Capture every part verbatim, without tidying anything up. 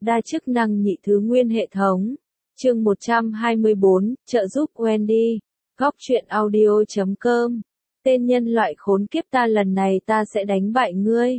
Đa chức năng nhị thứ nguyên hệ thống. Chương một trăm hai mươi bốn, trợ giúp Wendy. Góc truyện audio chấm com. Tên nhân loại khốn kiếp, ta lần này ta sẽ đánh bại ngươi.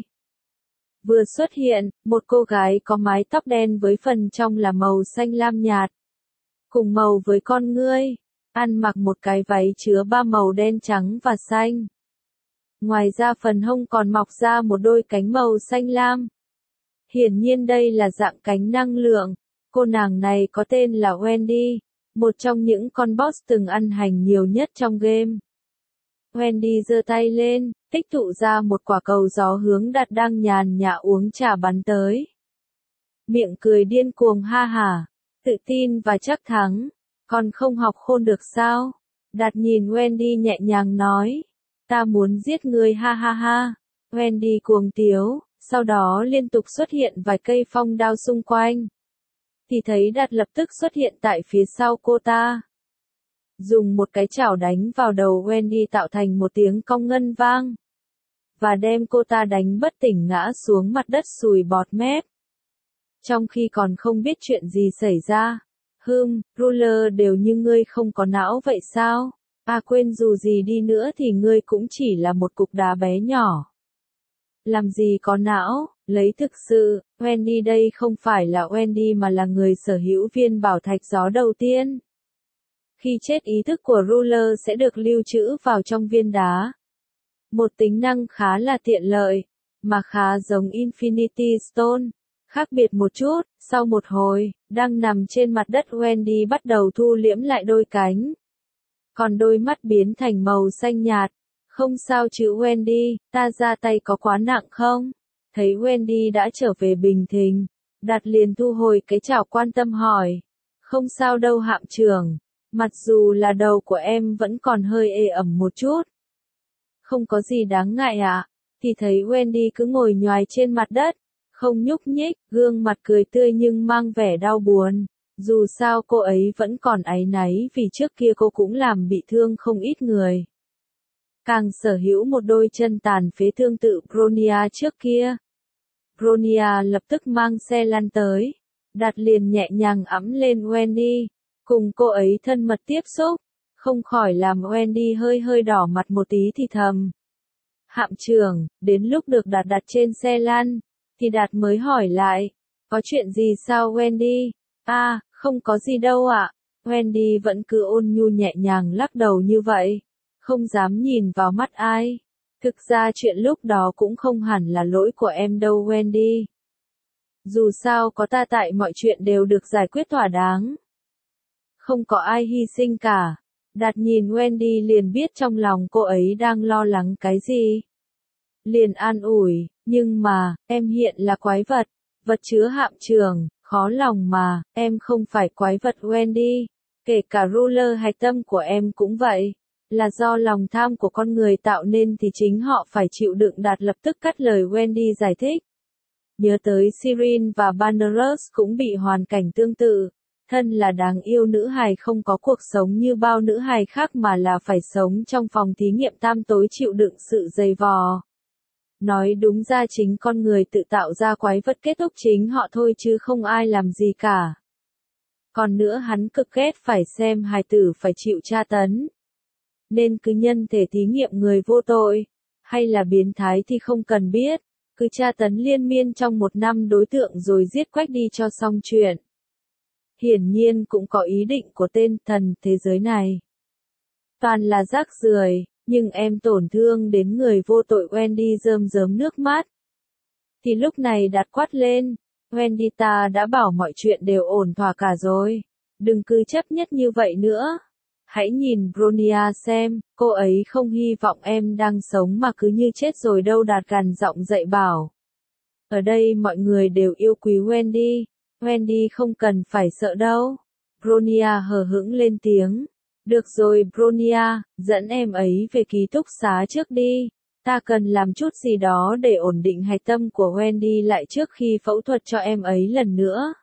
Vừa xuất hiện, một cô gái có mái tóc đen với phần trong là màu xanh lam nhạt. Cùng màu với con ngươi. Ăn mặc một cái váy chứa ba màu đen, trắng và xanh. Ngoài ra phần hông còn mọc ra một đôi cánh màu xanh lam. Hiển nhiên đây là dạng cánh năng lượng. Cô nàng này có tên là Wendy, một trong những con boss từng ăn hành nhiều nhất trong game. Wendy giơ tay lên, tích tụ ra một quả cầu gió hướng Đạt đang nhàn nhã uống trà bắn tới. Miệng cười điên cuồng ha hả, tự tin và chắc thắng. Còn không học khôn được sao? Đạt nhìn Wendy nhẹ nhàng nói. Ta muốn giết ngươi ha ha ha. Wendy cuồng tiếu, sau đó liên tục xuất hiện vài cây phong đao xung quanh. Thì thấy Đạt lập tức xuất hiện tại phía sau cô ta. Dùng một cái chảo đánh vào đầu Wendy tạo thành một tiếng cong ngân vang. Và đem cô ta đánh bất tỉnh ngã xuống mặt đất sùi bọt mép. Trong khi còn không biết chuyện gì xảy ra. Hừm, Ruler đều như ngươi không có não vậy sao? À quên, dù gì đi nữa thì ngươi cũng chỉ là một cục đá bé nhỏ. Làm gì có não, lấy thực sự, Wendy đây không phải là Wendy mà là người sở hữu viên bảo thạch gió đầu tiên. Khi chết ý thức của Ruler sẽ được lưu trữ vào trong viên đá. Một tính năng khá là tiện lợi, mà khá giống Infinity Stone. Khác biệt một chút, sau một hồi, đang nằm trên mặt đất Wendy bắt đầu thu liễm lại đôi cánh. Còn đôi mắt biến thành màu xanh nhạt. Không sao chứ Wendy, ta ra tay có quá nặng không? Thấy Wendy đã trở về bình thường, Đạt liền thu hồi cái chảo quan tâm hỏi. Không sao đâu hạm trưởng, mặc dù là đầu của em vẫn còn hơi ê ẩm một chút. Không có gì đáng ngại ạ, à? Thì thấy Wendy cứ ngồi nhoài trên mặt đất, không nhúc nhích, gương mặt cười tươi nhưng mang vẻ đau buồn. Dù sao cô ấy vẫn còn áy náy vì trước kia cô cũng làm bị thương không ít người. Càng sở hữu một đôi chân tàn phế tương tự Bronia trước kia. Bronia lập tức mang xe lăn tới. Đạt liền nhẹ nhàng ẵm lên Wendy. Cùng cô ấy thân mật tiếp xúc. Không khỏi làm Wendy hơi hơi đỏ mặt một tí thì thầm. Hạm trưởng, đến lúc được Đạt đặt trên xe lăn. Thì Đạt mới hỏi lại. Có chuyện gì sao Wendy? À, không có gì đâu ạ. Wendy vẫn cứ ôn nhu nhẹ nhàng lắc đầu như vậy. Không dám nhìn vào mắt ai. Thực ra chuyện lúc đó cũng không hẳn là lỗi của em đâu Wendy. Dù sao có ta tại mọi chuyện đều được giải quyết thỏa đáng. Không có ai hy sinh cả. Đạt nhìn Wendy liền biết trong lòng cô ấy đang lo lắng cái gì. Liền an ủi, nhưng mà, em hiện là quái vật, vật chứa hạm trường, khó lòng mà, em không phải quái vật Wendy. Kể cả Ruler hạch tâm của em cũng vậy. Là do lòng tham của con người tạo nên thì chính họ phải chịu đựng. Đạt lập tức cắt lời Wendy giải thích. Nhớ tới Sirin và Banderas cũng bị hoàn cảnh tương tự. Thân là đáng yêu nữ hài không có cuộc sống như bao nữ hài khác mà là phải sống trong phòng thí nghiệm tam tối chịu đựng sự dày vò. Nói đúng ra chính con người tự tạo ra quái vật kết thúc chính họ thôi chứ không ai làm gì cả. Còn nữa hắn cực ghét phải xem hài tử phải chịu tra tấn. Nên cứ nhân thể thí nghiệm người vô tội, hay là biến thái thì không cần biết, cứ tra tấn liên miên trong một năm đối tượng rồi giết quách đi cho xong chuyện. Hiển nhiên cũng có ý định của tên thần thế giới này. Toàn là rác rưởi, nhưng em tổn thương đến người vô tội Wendy rơm rớm nước mắt. Thì lúc này Đạt quát lên, Wendy ta đã bảo mọi chuyện đều ổn thỏa cả rồi, đừng cứ chấp nhất như vậy nữa. Hãy nhìn Bronia xem, cô ấy không hy vọng em đang sống mà cứ như chết rồi đâu. Đạt gằn giọng dạy bảo. Ở đây mọi người đều yêu quý Wendy, Wendy không cần phải sợ đâu. Bronia hờ hững lên tiếng. Được rồi Bronia, dẫn em ấy về ký túc xá trước đi. Ta cần làm chút gì đó để ổn định hạch tâm của Wendy lại trước khi phẫu thuật cho em ấy lần nữa.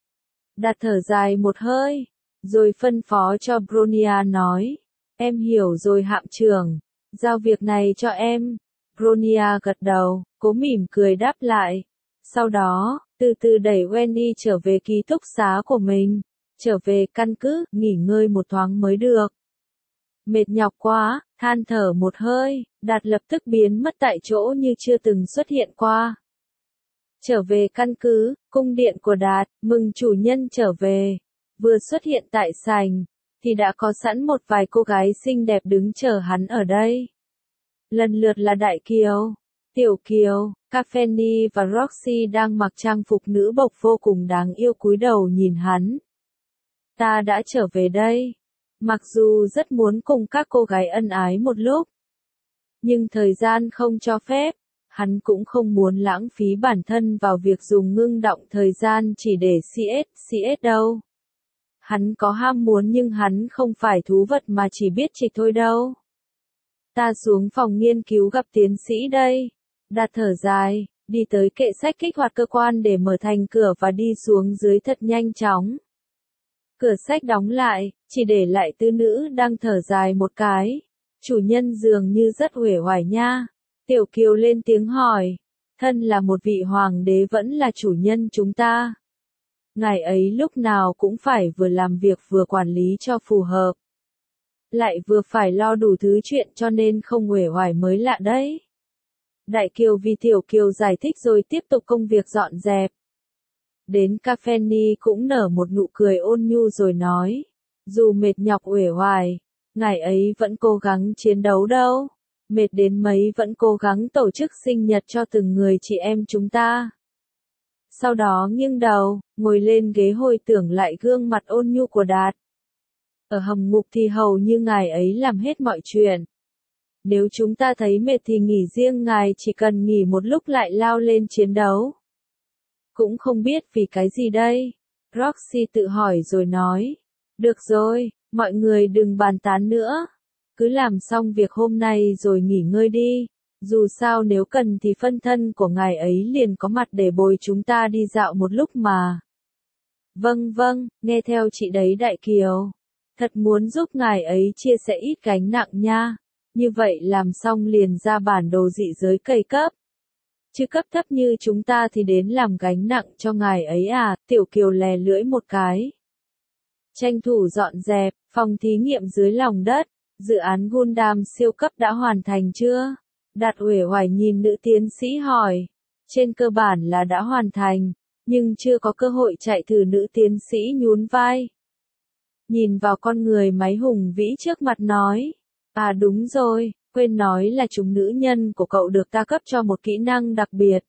Đạt thở dài một hơi. Rồi phân phó cho Bronia nói. Em hiểu rồi hạm trưởng. Giao việc này cho em. Bronia gật đầu, cố mỉm cười đáp lại. Sau đó, từ từ đẩy Wendy trở về ký túc xá của mình, trở về căn cứ, nghỉ ngơi một thoáng mới được. Mệt nhọc quá, than thở một hơi, Đạt lập tức biến mất tại chỗ như chưa từng xuất hiện qua. Trở về căn cứ, cung điện của Đạt, mừng chủ nhân trở về. Vừa xuất hiện tại sảnh, thì đã có sẵn một vài cô gái xinh đẹp đứng chờ hắn ở đây. Lần lượt là Đại Kiều, Tiểu Kiều, Cafeni và Roxy đang mặc trang phục nữ bộc vô cùng đáng yêu cúi đầu nhìn hắn. Ta đã trở về đây. Mặc dù rất muốn cùng các cô gái ân ái một lúc, nhưng thời gian không cho phép, hắn cũng không muốn lãng phí bản thân vào việc dùng ngưng đọng thời gian chỉ để xê ét, xê ét đâu. Hắn có ham muốn nhưng hắn không phải thú vật mà chỉ biết trịch thôi đâu. Ta xuống phòng nghiên cứu gặp tiến sĩ đây. Đạt thở dài, đi tới kệ sách kích hoạt cơ quan để mở thành cửa và đi xuống dưới thật nhanh chóng. Cửa sách đóng lại, chỉ để lại tư nữ đang thở dài một cái. Chủ nhân dường như rất uể oải nha. Tiểu Kiều lên tiếng hỏi. Thân là một vị hoàng đế vẫn là chủ nhân chúng ta. Ngài ấy lúc nào cũng phải vừa làm việc vừa quản lý cho phù hợp. Lại vừa phải lo đủ thứ chuyện cho nên không uể oải mới lạ đấy. Đại Kiều vì Tiểu Kiều giải thích rồi tiếp tục công việc dọn dẹp. Đến Cafeni cũng nở một nụ cười ôn nhu rồi nói. Dù mệt nhọc uể oải, ngài ấy vẫn cố gắng chiến đấu đâu. Mệt đến mấy vẫn cố gắng tổ chức sinh nhật cho từng người chị em chúng ta. Sau đó nghiêng đầu, ngồi lên ghế hồi tưởng lại gương mặt ôn nhu của Đạt. Ở hầm ngục thì hầu như ngài ấy làm hết mọi chuyện. Nếu chúng ta thấy mệt thì nghỉ riêng ngài chỉ cần nghỉ một lúc lại lao lên chiến đấu. Cũng không biết vì cái gì đây. Roxy tự hỏi rồi nói. Được rồi, mọi người đừng bàn tán nữa. Cứ làm xong việc hôm nay rồi nghỉ ngơi đi. Dù sao nếu cần thì phân thân của ngài ấy liền có mặt để bồi chúng ta đi dạo một lúc mà. Vâng vâng, nghe theo chị đấy Đại Kiều. Thật muốn giúp ngài ấy chia sẻ ít gánh nặng nha. Như vậy làm xong liền ra bản đồ dị giới cây cấp. Chứ cấp thấp như chúng ta thì đến làm gánh nặng cho ngài ấy à, Tiểu Kiều lè lưỡi một cái. Tranh thủ dọn dẹp, phòng thí nghiệm dưới lòng đất, dự án Gundam siêu cấp đã hoàn thành chưa? Đạt uể oải nhìn nữ tiến sĩ hỏi. Trên cơ bản là đã hoàn thành, nhưng chưa có cơ hội chạy thử nữ tiến sĩ nhún vai. Nhìn vào con người máy hùng vĩ trước mặt nói. À đúng rồi, quên nói là chúng nữ nhân của cậu được ta cấp cho một kỹ năng đặc biệt.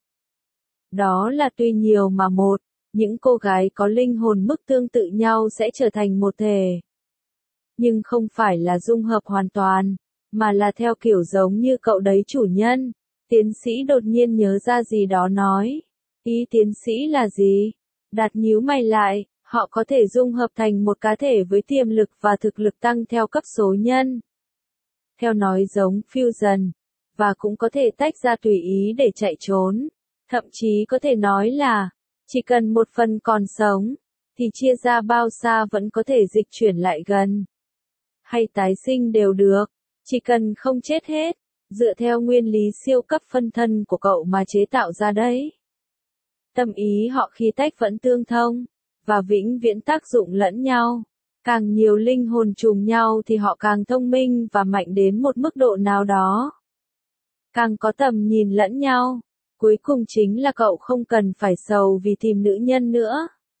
Đó là tuy nhiều mà một, những cô gái có linh hồn mức tương tự nhau sẽ trở thành một thể. Nhưng không phải là dung hợp hoàn toàn, mà là theo kiểu giống như cậu đấy chủ nhân. Tiến sĩ đột nhiên nhớ ra gì đó nói. Ý tiến sĩ là gì? Đạt nhíu mày lại, họ có thể dung hợp thành một cá thể với tiềm lực và thực lực tăng theo cấp số nhân. Theo nói giống Fusion, và cũng có thể tách ra tùy ý để chạy trốn. Thậm chí có thể nói là, chỉ cần một phần còn sống, thì chia ra bao xa vẫn có thể dịch chuyển lại gần. Hay tái sinh đều được, chỉ cần không chết hết, dựa theo nguyên lý siêu cấp phân thân của cậu mà chế tạo ra đấy. Tâm ý họ khi tách vẫn tương thông, và vĩnh viễn tác dụng lẫn nhau. Càng nhiều linh hồn trùng nhau thì họ càng thông minh và mạnh đến một mức độ nào đó. Càng có tầm nhìn lẫn nhau. Cuối cùng chính là cậu không cần phải sầu vì tìm nữ nhân nữa.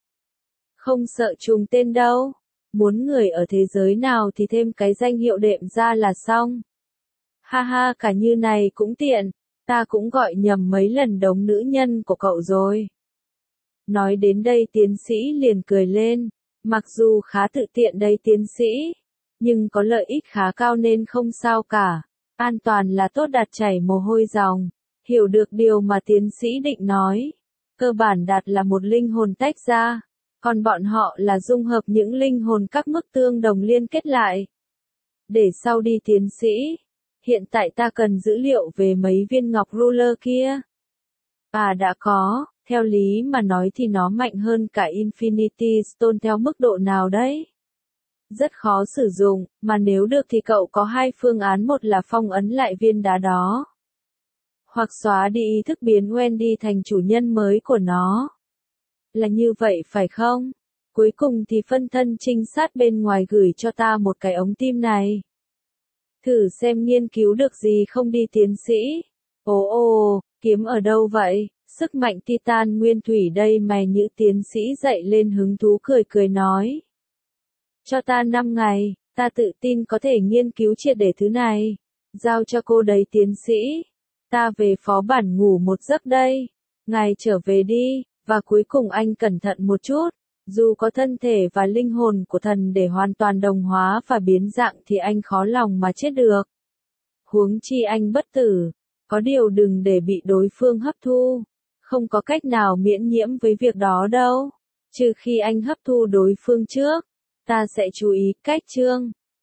Không sợ trùng tên đâu. Muốn người ở thế giới nào thì thêm cái danh hiệu đệm ra là xong. Ha ha, cả như này cũng tiện. Ta cũng gọi nhầm mấy lần đống nữ nhân của cậu rồi. Nói đến đây tiến sĩ liền cười lên. Mặc dù khá tự tiện đây tiến sĩ, nhưng có lợi ích khá cao nên không sao cả. An toàn là tốt. Đạt chảy mồ hôi ròng, hiểu được điều mà tiến sĩ định nói. Cơ bản Đạt là một linh hồn tách ra, còn bọn họ là dung hợp những linh hồn các mức tương đồng liên kết lại. Để sau đi tiến sĩ, hiện tại ta cần dữ liệu về mấy viên ngọc ruler kia. À đã có. Theo lý mà nói thì nó mạnh hơn cả Infinity Stone theo mức độ nào đấy? Rất khó sử dụng, mà nếu được thì cậu có hai phương án, một là phong ấn lại viên đá đó. Hoặc xóa đi ý thức biến Wendy thành chủ nhân mới của nó. Là như vậy phải không? Cuối cùng thì phân thân trinh sát bên ngoài gửi cho ta một cái ống tim này. Thử xem nghiên cứu được gì không đi tiến sĩ. Ồ ồ, kiếm ở đâu vậy? Sức mạnh Titan nguyên thủy đây mày, Nhữ tiến sĩ dậy lên hứng thú cười cười nói. Cho ta năm ngày, ta tự tin có thể nghiên cứu triệt để thứ này. Giao cho cô đấy tiến sĩ. Ta về phó bản ngủ một giấc đây. Ngài trở về đi, và cuối cùng anh cẩn thận một chút. Dù có thân thể và linh hồn của thần để hoàn toàn đồng hóa và biến dạng thì anh khó lòng mà chết được. Huống chi anh bất tử. Có điều đừng để bị đối phương hấp thu. Không có cách nào miễn nhiễm với việc đó đâu. Trừ khi anh hấp thu đối phương trước. Ta sẽ chú ý cách chương.